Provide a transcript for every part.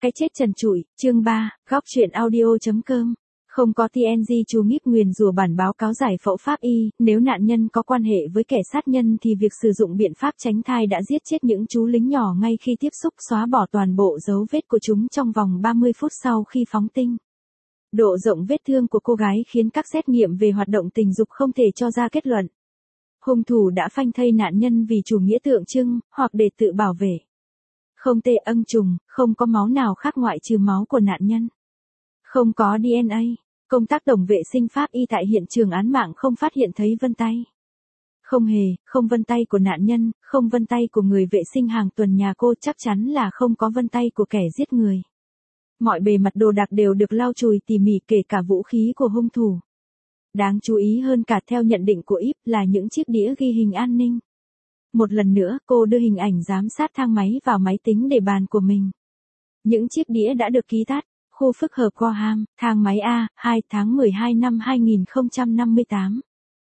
Cái chết trần trụi, chương 3, góc truyện audio.com. Không có TNG chú Ngíp nguyền rủa bản báo cáo giải phẫu pháp y, nếu nạn nhân có quan hệ với kẻ sát nhân thì việc sử dụng biện pháp tránh thai đã giết chết những chú lính nhỏ ngay khi tiếp xúc, xóa bỏ toàn bộ dấu vết của chúng trong vòng 30 phút sau khi phóng tinh. Độ rộng vết thương của cô gái khiến các xét nghiệm về hoạt động tình dục không thể cho ra kết luận. Hung thủ đã phanh thây nạn nhân vì chủ nghĩa tượng trưng, hoặc để tự bảo vệ. Không tê âng trùng, không có máu nào khác ngoại trừ máu của nạn nhân. Không có DNA, công tác tổng vệ sinh pháp y tại hiện trường án mạng không phát hiện thấy vân tay. Không vân tay của nạn nhân, không vân tay của người vệ sinh hàng tuần nhà cô, chắc chắn là không có vân tay của kẻ giết người. Mọi bề mặt đồ đạc đều được lau chùi tỉ mỉ, kể cả vũ khí của hung thủ. Đáng chú ý hơn cả theo nhận định của Íp là những chiếc đĩa ghi hình an ninh. Một lần nữa, cô đưa hình ảnh giám sát thang máy vào máy tính để bàn của mình. Những chiếc đĩa đã được ký tắt. Khu phức hợp Gorham, thang máy A, 2 tháng 12 năm 2058.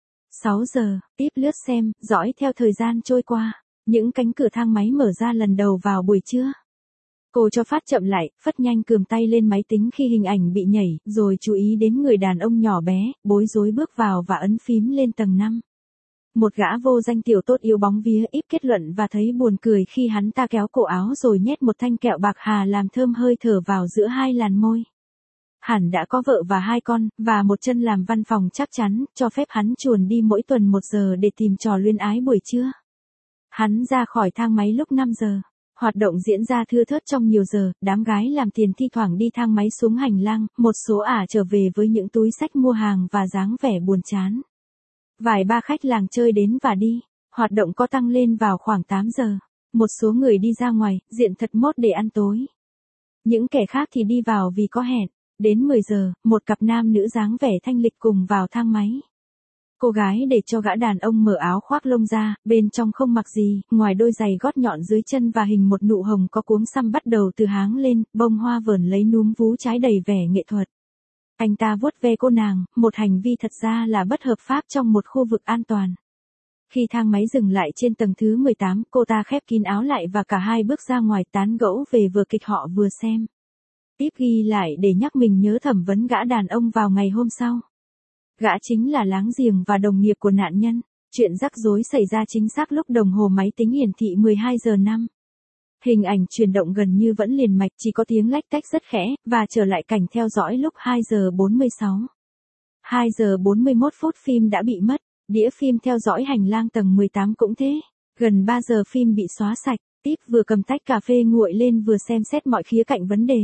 6 giờ, Íp lướt xem, dõi theo thời gian trôi qua. Những cánh cửa thang máy mở ra lần đầu vào buổi trưa. Cô cho phát chậm lại, phất nhanh cườm tay lên máy tính khi hình ảnh bị nhảy, rồi chú ý đến người đàn ông nhỏ bé, bối rối bước vào và ấn phím lên tầng 5. Một gã vô danh tiểu tốt yếu bóng vía, Íp kết luận và thấy buồn cười khi hắn ta kéo cổ áo rồi nhét một thanh kẹo bạc hà làm thơm hơi thở vào giữa hai làn môi. Hẳn đã có vợ và 2 con, và một chân làm văn phòng chắc chắn, cho phép hắn chuồn đi mỗi tuần 1 giờ để tìm trò luyến ái buổi trưa. Hắn ra khỏi thang máy lúc 5 giờ. Hoạt động diễn ra thưa thớt trong nhiều giờ, đám gái làm tiền thi thoảng đi thang máy xuống hành lang, một số ả trở về với những túi xách mua hàng và dáng vẻ buồn chán. Vài ba khách làng chơi đến và đi, hoạt động có tăng lên vào khoảng 8 giờ. Một số người đi ra ngoài, diện thật mốt để ăn tối. Những kẻ khác thì đi vào vì có hẹn. Đến 10 giờ, một cặp nam nữ dáng vẻ thanh lịch cùng vào thang máy. Cô gái để cho gã đàn ông mở áo khoác lông ra, bên trong không mặc gì, ngoài đôi giày gót nhọn dưới chân và hình một nụ hồng có cuống xăm bắt đầu từ háng lên, bông hoa vờn lấy núm vú trái đầy vẻ nghệ thuật. Anh ta vuốt ve cô nàng, một hành vi thật ra là bất hợp pháp trong một khu vực an toàn. Khi thang máy dừng lại trên tầng thứ 18, cô ta khép kín áo lại và cả hai bước ra ngoài tán gẫu về vở kịch họ vừa xem. Íp ghi lại để nhắc mình nhớ thẩm vấn gã đàn ông vào ngày hôm sau. Gã chính là láng giềng và đồng nghiệp của nạn nhân. Chuyện rắc rối xảy ra chính xác lúc đồng hồ máy tính hiển thị 12 giờ 5. Hình ảnh chuyển động gần như vẫn liền mạch, chỉ có tiếng lách tách rất khẽ, và trở lại cảnh theo dõi lúc 2 giờ 46. 2 giờ 41 phút phim đã bị mất, đĩa phim theo dõi hành lang tầng 18 cũng thế. Gần 3 giờ phim bị xóa sạch, Íp vừa cầm tách cà phê nguội lên vừa xem xét mọi khía cạnh vấn đề.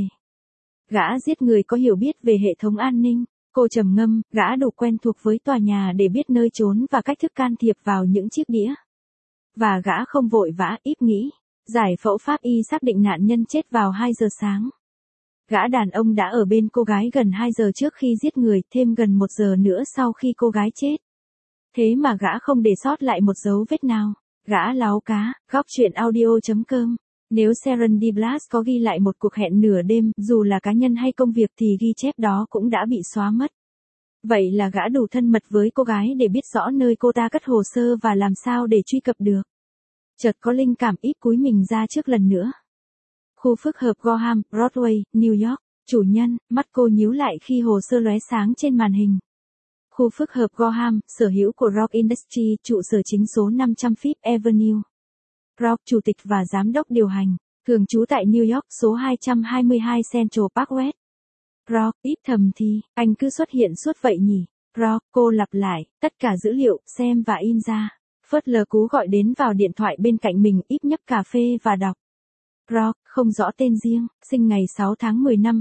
Gã giết người có hiểu biết về hệ thống an ninh. Cô trầm ngâm, gã đủ quen thuộc với tòa nhà để biết nơi trốn và cách thức can thiệp vào những chiếc đĩa. Và gã không vội vã, Íp nghĩ. Giải phẫu pháp y xác định nạn nhân chết vào 2 giờ sáng. Gã đàn ông đã ở bên cô gái gần 2 giờ trước khi giết người, thêm gần 1 giờ nữa sau khi cô gái chết. Thế mà gã không để sót lại một dấu vết nào. Gã láo cá, góc truyện audio.com. Nếu Serendiplas có ghi lại một cuộc hẹn nửa đêm, dù là cá nhân hay công việc thì ghi chép đó cũng đã bị xóa mất. Vậy là gã đủ thân mật với cô gái để biết rõ nơi cô ta cất hồ sơ và làm sao để truy cập được. Chợt có linh cảm, Íp cúi mình ra trước lần nữa. Khu phức hợp Gorham, Broadway, New York. Chủ nhân, mắt cô nhíu lại khi hồ sơ lóe sáng trên màn hình. Khu phức hợp Gorham, sở hữu của Rock Industries, trụ sở chính số 500 Fifth Avenue. Rock, chủ tịch và giám đốc điều hành, thường trú tại New York, số 222 Central Park West. Rock, Íp thầm thì, anh cứ xuất hiện suốt vậy nhỉ. Rock, cô lặp lại, tất cả dữ liệu, xem và in ra. Phớt lờ cú gọi đến vào điện thoại bên cạnh mình, Íp nhấp cà phê và đọc. Rock, không rõ tên riêng, sinh ngày 6 tháng 10 năm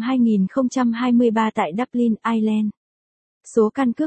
2023 tại Dublin, Ireland. Số căn cước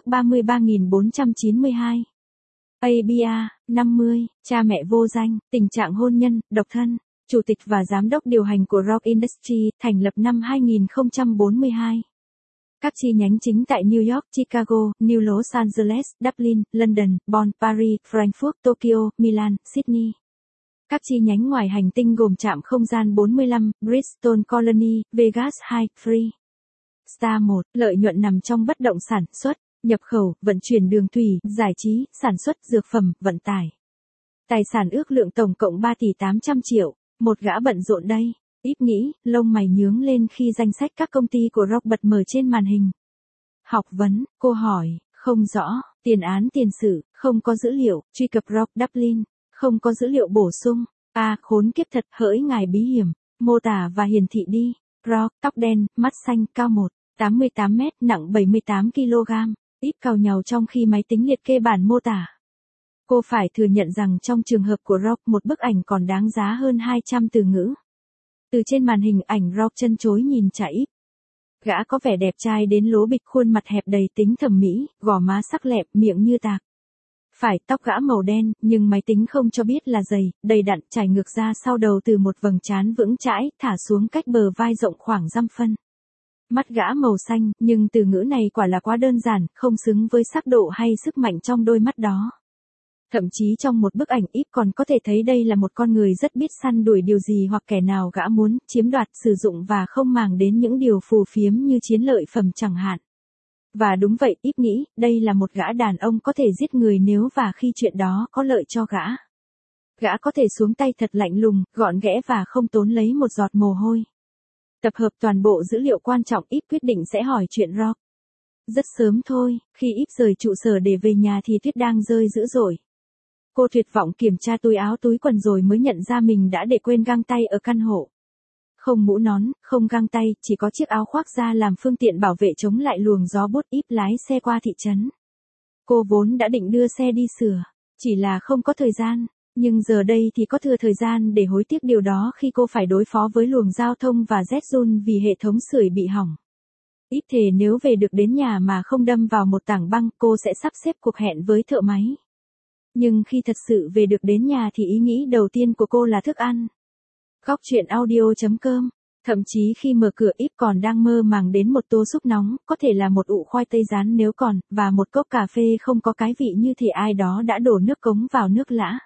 33.492. ABA, 50, cha mẹ vô danh, tình trạng hôn nhân, độc thân, chủ tịch và giám đốc điều hành của Rock Industries, thành lập năm 2042. Các chi nhánh chính tại New York, Chicago, New Los Angeles, Dublin, London, Bonn, Paris, Frankfurt, Tokyo, Milan, Sydney. Các chi nhánh ngoài hành tinh gồm trạm không gian 45, Bristol Colony, Vegas 2, Free Star 1, lợi nhuận nằm trong bất động sản, xuất, nhập khẩu, vận chuyển đường thủy, giải trí, sản xuất, dược phẩm, vận tải. Tài sản ước lượng tổng cộng 3 tỷ 800 triệu, một gã bận rộn đây. Ít nghĩ, lông mày nhướng lên khi danh sách các công ty của Rock bật mở trên màn hình. Học vấn, cô hỏi, không rõ, tiền án tiền sự, không có dữ liệu, truy cập Rock Dublin, không có dữ liệu bổ sung. Khốn kiếp thật, hỡi ngài bí hiểm, mô tả và hiển thị đi. Rock, tóc đen, mắt xanh, cao 1,88 m, nặng 78 kg, ít càu nhàu trong khi máy tính liệt kê bản mô tả. Cô phải thừa nhận rằng trong trường hợp của Rock một bức ảnh còn đáng giá hơn 200 từ ngữ. Từ trên màn hình ảnh Rock chân chối nhìn Trà Ít. Gã có vẻ đẹp trai đến lố bịch, khuôn mặt hẹp đầy tính thẩm mỹ, gò má sắc lẹm, miệng như tạc. Phải, tóc gã màu đen, nhưng máy tính không cho biết là dày, đầy đặn, trải ngược ra sau đầu từ một vầng trán vững chãi, thả xuống cách bờ vai rộng khoảng dăm phân. Mắt gã màu xanh, nhưng từ ngữ này quả là quá đơn giản, không xứng với sắc độ hay sức mạnh trong đôi mắt đó. Thậm chí trong một bức ảnh ít còn có thể thấy đây là một con người rất biết săn đuổi điều gì hoặc kẻ nào gã muốn chiếm đoạt, sử dụng và không màng đến những điều phù phiếm như chiến lợi phẩm chẳng hạn. Và đúng vậy, ít nghĩ, đây là một gã đàn ông có thể giết người nếu và khi chuyện đó có lợi cho gã. Gã có thể xuống tay thật lạnh lùng, gọn ghẽ và không tốn lấy một giọt mồ hôi. Tập hợp toàn bộ dữ liệu quan trọng, ít quyết định sẽ hỏi chuyện Rock. Rất sớm thôi, khi ít rời trụ sở để về nhà thì tuyết đang rơi dữ dội. Cô tuyệt vọng kiểm tra túi áo túi quần rồi mới nhận ra mình đã để quên găng tay ở căn hộ. Không mũ nón, không găng tay, chỉ có chiếc áo khoác da làm phương tiện bảo vệ chống lại luồng gió bút. Ít lái xe qua thị trấn. Cô vốn đã định đưa xe đi sửa, chỉ là không có thời gian, nhưng giờ đây thì có thừa thời gian để hối tiếc điều đó khi cô phải đối phó với luồng giao thông và rét run vì hệ thống sưởi bị hỏng. Ít thề nếu về được đến nhà mà không đâm vào một tảng băng, cô sẽ sắp xếp cuộc hẹn với thợ máy. Nhưng khi thật sự về được đến nhà thì ý nghĩ đầu tiên của cô là thức ăn. Góc chuyện audio.com. Thậm chí khi mở cửa ít còn đang mơ màng đến một tô súp nóng, có thể là một ụ khoai tây rán nếu còn, và một cốc cà phê không có cái vị như thể ai đó đã đổ nước cống vào nước lã.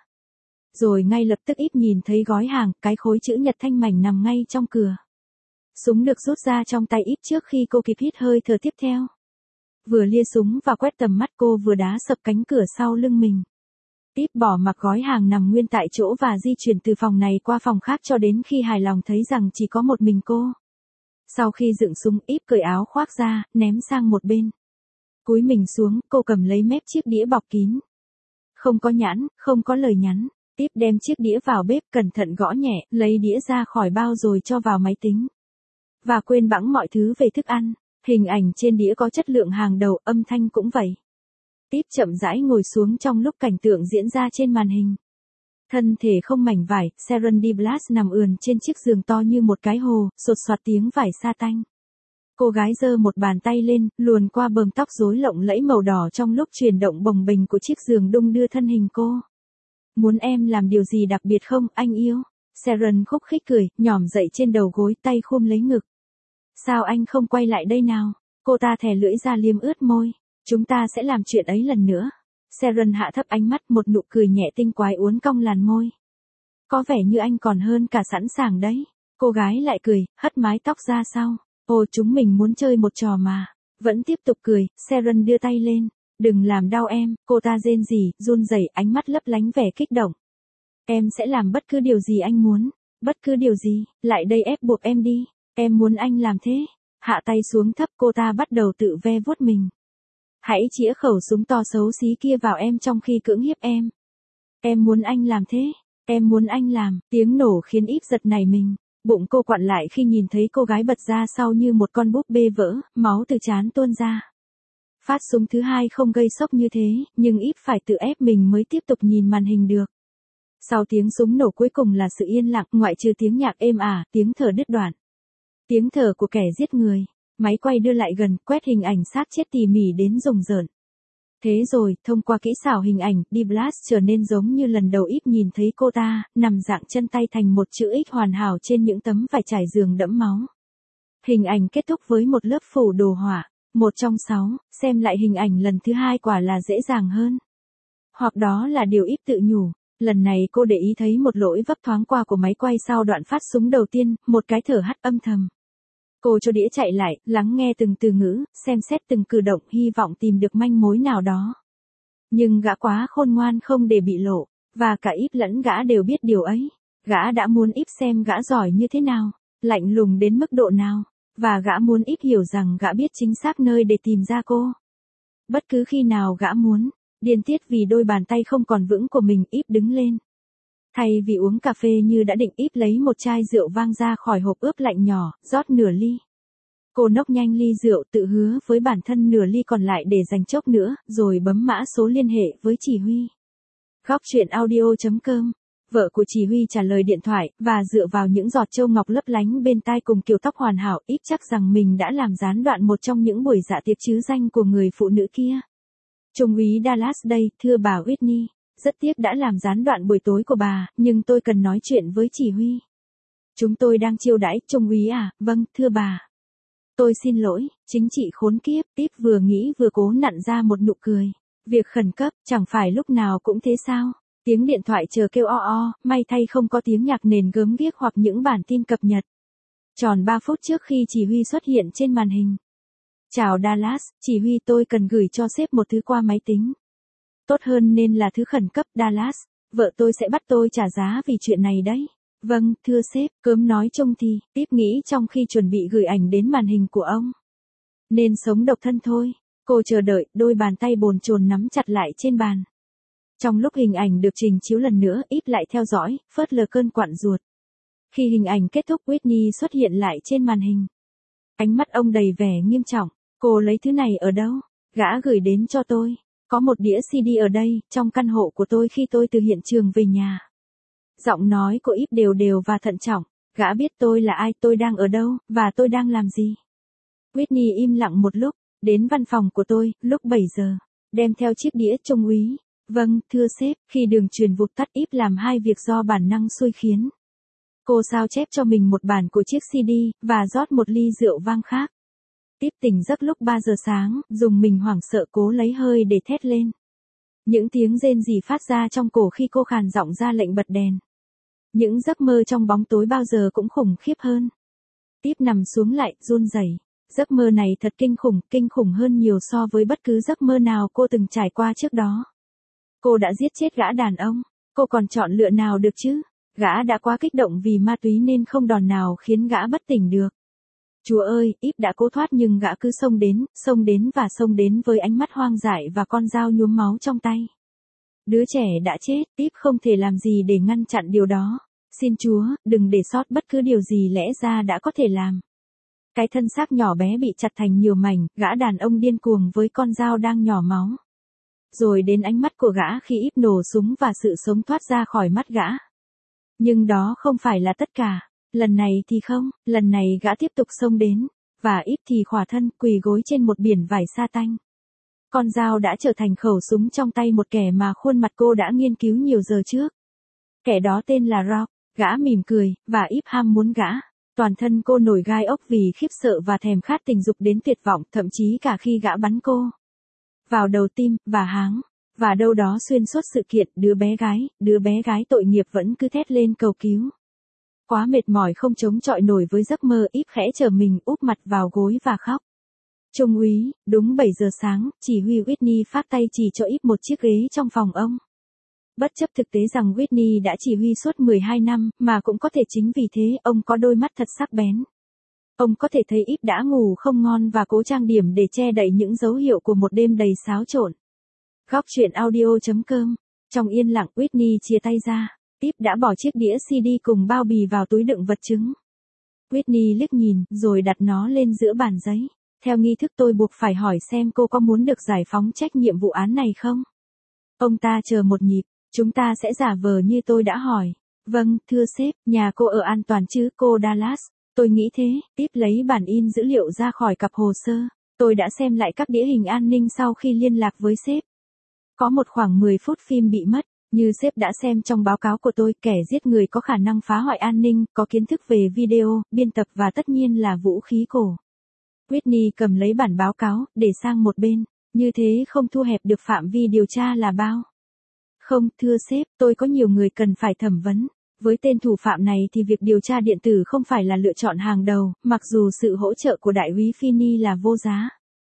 Rồi ngay lập tức ít nhìn thấy gói hàng, cái khối chữ nhật thanh mảnh nằm ngay trong cửa. Súng được rút ra trong tay ít trước khi cô kịp hít hơi thở tiếp theo. Vừa lia súng và quét tầm mắt cô vừa đá sập cánh cửa sau lưng mình. Ít bỏ mặc gói hàng nằm nguyên tại chỗ và di chuyển từ phòng này qua phòng khác cho đến khi hài lòng thấy rằng chỉ có một mình cô. Sau khi dựng súng, ít cởi áo khoác ra, ném sang một bên. Cúi mình xuống, cô cầm lấy mép chiếc đĩa bọc kín. Không có nhãn, không có lời nhắn. Tiếp đem chiếc đĩa vào bếp, cẩn thận gõ nhẹ, lấy đĩa ra khỏi bao rồi cho vào máy tính. Và quên bẵng mọi thứ về thức ăn. Hình ảnh trên đĩa có chất lượng hàng đầu, âm thanh cũng vậy. Tiếp chậm rãi ngồi xuống trong lúc cảnh tượng diễn ra trên màn hình. Thân thể không mảnh vải, Sharon Diblas nằm ườn trên chiếc giường to như một cái hồ, sột soạt tiếng vải sa tanh. Cô gái giơ một bàn tay lên, luồn qua bờm tóc rối lộng lẫy màu đỏ trong lúc chuyển động bồng bềnh của chiếc giường đung đưa thân hình cô. Muốn em làm điều gì đặc biệt không, anh yêu? Sharon khúc khích cười, nhỏm dậy trên đầu gối, tay khum lấy ngực. Sao anh không quay lại đây nào? Cô ta thè lưỡi ra liếm ướt môi. Chúng ta sẽ làm chuyện ấy lần nữa. Sharon hạ thấp ánh mắt, một nụ cười nhẹ tinh quái uốn cong làn môi. Có vẻ như anh còn hơn cả sẵn sàng đấy. Cô gái lại cười, hất mái tóc ra sau. Ồ, chúng mình muốn chơi một trò mà. Vẫn tiếp tục cười, Sharon đưa tay lên. Đừng làm đau em, cô ta rên rỉ, run rẩy, ánh mắt lấp lánh vẻ kích động. Em sẽ làm bất cứ điều gì anh muốn. Bất cứ điều gì, lại đây ép buộc em đi. Em muốn anh làm thế. Hạ tay xuống thấp, cô ta bắt đầu tự ve vuốt mình. Hãy chĩa khẩu súng to xấu xí kia vào em trong khi cưỡng hiếp em. Em muốn anh làm thế. Em muốn anh làm. Tiếng nổ khiến ít giật nảy mình. Bụng cô quặn lại khi nhìn thấy cô gái bật ra sau như một con búp bê vỡ, máu từ trán tuôn ra. Phát súng thứ hai không gây sốc như thế, nhưng ít phải tự ép mình mới tiếp tục nhìn màn hình được. Sau tiếng súng nổ cuối cùng là sự yên lặng, ngoại trừ tiếng nhạc êm ả, tiếng thở đứt đoạn. Tiếng thở của kẻ giết người. Máy quay đưa lại gần, quét hình ảnh xác chết tỉ mỉ đến rùng rợn. Thế rồi, thông qua kỹ xảo hình ảnh, Diblas trở nên giống như lần đầu ít nhìn thấy cô ta, nằm dạng chân tay thành một chữ X hoàn hảo trên những tấm vải trải giường đẫm máu. Hình ảnh kết thúc với một lớp phủ đồ họa. 1 trong 6, xem lại hình ảnh lần thứ hai quả là dễ dàng hơn. Hoặc đó là điều ít tự nhủ. Lần này cô để ý thấy một lỗi vấp thoáng qua của máy quay sau đoạn phát súng đầu tiên, một cái thở hắt âm thầm. Cô cho đĩa chạy lại, lắng nghe từng từ ngữ, xem xét từng cử động, hy vọng tìm được manh mối nào đó. Nhưng gã quá khôn ngoan không để bị lộ, và cả Íp lẫn gã đều biết điều ấy. Gã đã muốn Íp xem gã giỏi như thế nào. Lạnh lùng đến mức độ nào? Và gã muốn Ip hiểu rằng gã biết chính xác nơi để tìm ra cô. Bất cứ khi nào gã muốn, điên tiết vì đôi bàn tay không còn vững của mình, Ip đứng lên. Thay vì uống cà phê như đã định, Ip lấy một chai rượu vang ra khỏi hộp ướp lạnh nhỏ, rót nửa ly. Cô nốc nhanh ly rượu, tự hứa với bản thân nửa ly còn lại để dành chốc nữa, rồi bấm mã số liên hệ với chỉ huy. Góc truyện audio.com. Vợ của chỉ huy trả lời điện thoại, và dựa vào những giọt châu ngọc lấp lánh bên tai cùng kiểu tóc hoàn hảo, Ip chắc rằng mình đã làm gián đoạn một trong những buổi dạ tiệc chứ danh của người phụ nữ kia. Trung úy Dallas đây, thưa bà Whitney. Rất tiếc đã làm gián đoạn buổi tối của bà, nhưng tôi cần nói chuyện với chỉ huy. Chúng tôi đang chiêu đãi, Trung úy à, vâng, thưa bà. Tôi xin lỗi, chính trị khốn kiếp, Ip vừa nghĩ vừa cố nặn ra một nụ cười. Việc khẩn cấp, chẳng phải lúc nào cũng thế sao? Tiếng điện thoại chờ kêu o o, may thay không có tiếng nhạc nền gớm ghiếc hoặc những bản tin cập nhật. Tròn 3 phút trước khi chỉ huy xuất hiện trên màn hình. Chào Dallas, chỉ huy, tôi cần gửi cho sếp một thứ qua máy tính. Tốt hơn nên là thứ khẩn cấp, Dallas. Vợ tôi sẽ bắt tôi trả giá vì chuyện này đấy. Vâng, thưa sếp, cớm nói trông thì, Tiếp nghĩ trong khi chuẩn bị gửi ảnh đến màn hình của ông. Nên sống độc thân thôi. Cô chờ đợi, đôi bàn tay bồn chồn nắm chặt lại trên bàn. Trong lúc hình ảnh được trình chiếu lần nữa, Ip lại theo dõi, phớt lờ cơn quặn ruột. Khi hình ảnh kết thúc, Whitney xuất hiện lại trên màn hình. Ánh mắt ông đầy vẻ nghiêm trọng. Cô lấy thứ này ở đâu? Gã gửi đến cho tôi. Có một đĩa CD ở đây, trong căn hộ của tôi khi tôi từ hiện trường về nhà. Giọng nói của Ip đều đều và thận trọng. Gã biết tôi là ai, tôi đang ở đâu, và tôi đang làm gì. Whitney im lặng một lúc, đến văn phòng của tôi, lúc 7 giờ. Đem theo chiếc đĩa, Trung úy. Vâng, thưa sếp, khi đường truyền vụt tắt, Ip làm hai việc do bản năng xui khiến. Cô sao chép cho mình một bản của chiếc CD, và rót một ly rượu vang khác. Ip tỉnh giấc lúc 3 giờ sáng, dùng mình hoảng sợ cố lấy hơi để thét lên. Những tiếng rên rỉ phát ra trong cổ khi cô khàn giọng ra lệnh bật đèn. Những giấc mơ trong bóng tối bao giờ cũng khủng khiếp hơn. Ip nằm xuống lại, run rẩy. Giấc mơ này thật kinh khủng hơn nhiều so với bất cứ giấc mơ nào cô từng trải qua trước đó. Cô đã giết chết gã đàn ông, cô còn chọn lựa nào được chứ? Gã đã quá kích động vì ma túy nên không đòn nào khiến gã bất tỉnh được. Chúa ơi, Ip đã cố thoát nhưng gã cứ xông đến với ánh mắt hoang dại và con dao nhuốm máu trong tay. Đứa trẻ đã chết, Ip không thể làm gì để ngăn chặn điều đó. Xin Chúa, đừng để sót bất cứ điều gì lẽ ra đã có thể làm. Cái thân xác nhỏ bé bị chặt thành nhiều mảnh, gã đàn ông điên cuồng với con dao đang nhỏ máu. Rồi đến ánh mắt của gã khi Ip nổ súng và sự sống thoát ra khỏi mắt gã. Nhưng đó không phải là tất cả. Lần này thì không, lần này gã tiếp tục xông đến, và Ip thì khỏa thân, quỳ gối trên một biển vải sa tanh. Con dao đã trở thành khẩu súng trong tay một kẻ mà khuôn mặt cô đã nghiên cứu nhiều giờ trước. Kẻ đó tên là Rock, gã mỉm cười, và Ip ham muốn gã. Toàn thân cô nổi gai ốc vì khiếp sợ và thèm khát tình dục đến tuyệt vọng, thậm chí cả khi gã bắn cô vào đầu tim, và háng, và đâu đó xuyên suốt sự kiện, đứa bé gái tội nghiệp vẫn cứ thét lên cầu cứu. Quá mệt mỏi không chống chọi nổi với giấc mơ, Ip khẽ trở mình úp mặt vào gối và khóc. Trung úy, đúng 7 giờ sáng, chỉ huy Whitney phát tay chỉ cho Ip một chiếc ghế trong phòng ông. Bất chấp thực tế rằng Whitney đã chỉ huy suốt 12 năm, mà cũng có thể chính vì thế ông có đôi mắt thật sắc bén. Ông có thể thấy Ip đã ngủ không ngon và cố trang điểm để che đậy những dấu hiệu của một đêm đầy xáo trộn. Góc truyện audio.com. Trong yên lặng, Whitney chia tay ra. Ip đã bỏ chiếc đĩa CD cùng bao bì vào túi đựng vật chứng. Whitney liếc nhìn, rồi đặt nó lên giữa bàn giấy. Theo nghi thức tôi buộc phải hỏi xem cô có muốn được giải phóng trách nhiệm vụ án này không? Ông ta chờ một nhịp, chúng ta sẽ giả vờ như tôi đã hỏi. Vâng, thưa sếp, nhà cô ở an toàn chứ, cô Dallas? Tôi nghĩ thế. Ip lấy bản in dữ liệu ra khỏi cặp hồ sơ. Tôi đã xem lại các đĩa hình an ninh sau khi liên lạc với sếp. Có một khoảng 10 phút phim bị mất. Như sếp đã xem trong báo cáo của tôi, kẻ giết người có khả năng phá hoại an ninh, có kiến thức về video, biên tập và tất nhiên là vũ khí cổ. Whitney cầm lấy bản báo cáo, để sang một bên. Như thế không thu hẹp được phạm vi điều tra là bao? Không, thưa sếp, tôi có nhiều người cần phải thẩm vấn. Với tên thủ phạm này thì việc điều tra điện tử không phải là lựa chọn hàng đầu, mặc dù sự hỗ trợ của đại úy Finney là vô giá.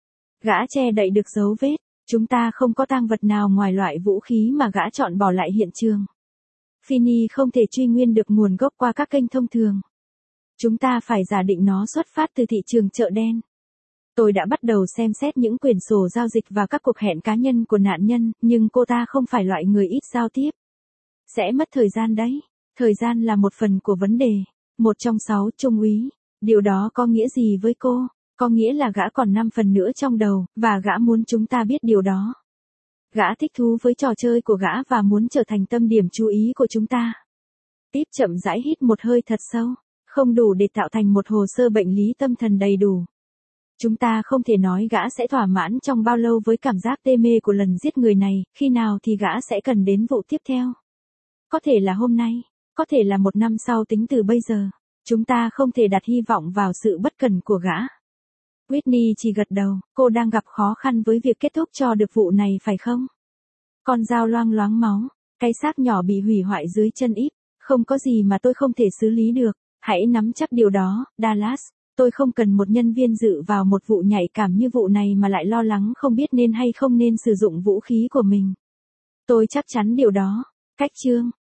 Gã che đậy được dấu vết. Chúng ta không có tang vật nào ngoài loại vũ khí mà gã chọn bỏ lại hiện trường. Finney không thể truy nguyên được nguồn gốc qua các kênh thông thường. Chúng ta phải giả định nó xuất phát từ thị trường chợ đen. Tôi đã bắt đầu xem xét những quyển sổ giao dịch và các cuộc hẹn cá nhân của nạn nhân, nhưng cô ta không phải loại người ít giao tiếp. Sẽ mất thời gian đấy. Thời gian là một phần của vấn đề. 1 trong 6, Trung úy. Điều đó có nghĩa gì với cô? Có nghĩa là gã còn 5 phần nữa trong đầu, và gã muốn chúng ta biết điều đó. Gã thích thú với trò chơi của gã và muốn trở thành tâm điểm chú ý của chúng ta. Tiếp chậm rãi hít một hơi thật sâu. Không đủ để tạo thành một hồ sơ bệnh lý tâm thần đầy đủ. Chúng ta không thể nói gã sẽ thỏa mãn trong bao lâu với cảm giác tê mê của lần giết người này, khi nào thì gã sẽ cần đến vụ tiếp theo. Có thể là hôm nay, có thể là 1 năm sau tính từ bây giờ. Chúng ta không thể đặt hy vọng vào sự bất cần của gã. Whitney chỉ gật đầu, cô đang gặp khó khăn với việc kết thúc cho được vụ này phải không? Con dao loang loáng máu, cái xác nhỏ bị hủy hoại dưới chân Íp, không có gì mà tôi không thể xử lý được. Hãy nắm chắc điều đó, Dallas. Tôi không cần một nhân viên dự vào một vụ nhạy cảm như vụ này mà lại lo lắng không biết nên hay không nên sử dụng vũ khí của mình. Tôi chắc chắn điều đó. Cách chương